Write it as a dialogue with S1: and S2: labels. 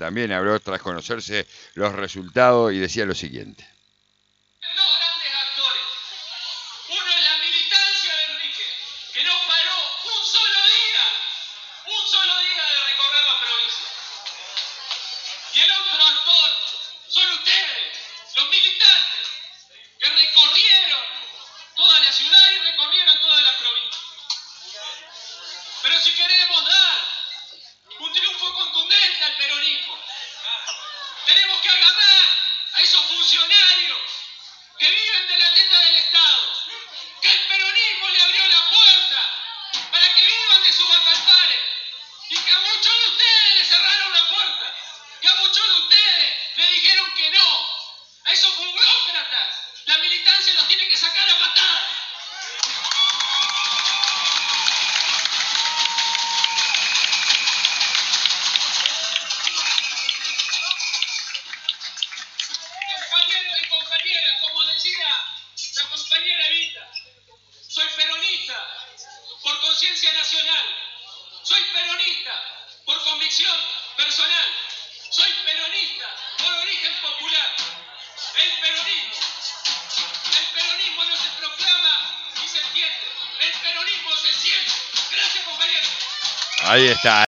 S1: también habló tras conocerse los resultados y decía lo siguiente.
S2: Dos grandes actores. Uno es la militancia de Enrique, que no paró un solo día de recorrer la provincia. Y el otro actor son ustedes, los militantes, que recorrieron toda la ciudad y recorrieron toda la provincia. Pero si queremos dar un triunfo contundente al peronismo, tenemos que agarrar a esos funcionarios que viven de la teta del Estado, que el peronismo le abrió la puerta para que vivan de sus alcanzares, y que a muchos de ustedes les cerraron la puerta, que a muchos de ustedes le dijeron que no, a esos burócratas, la militancia los tiene que sacar a patadas. Compañeros y compañeras, como decía la compañera Evita, soy peronista por conciencia nacional, soy peronista por convicción personal, soy peronista por origen popular. El peronismo no se proclama ni se entiende, el peronismo se siente. Gracias, compañeros.
S1: Ahí está.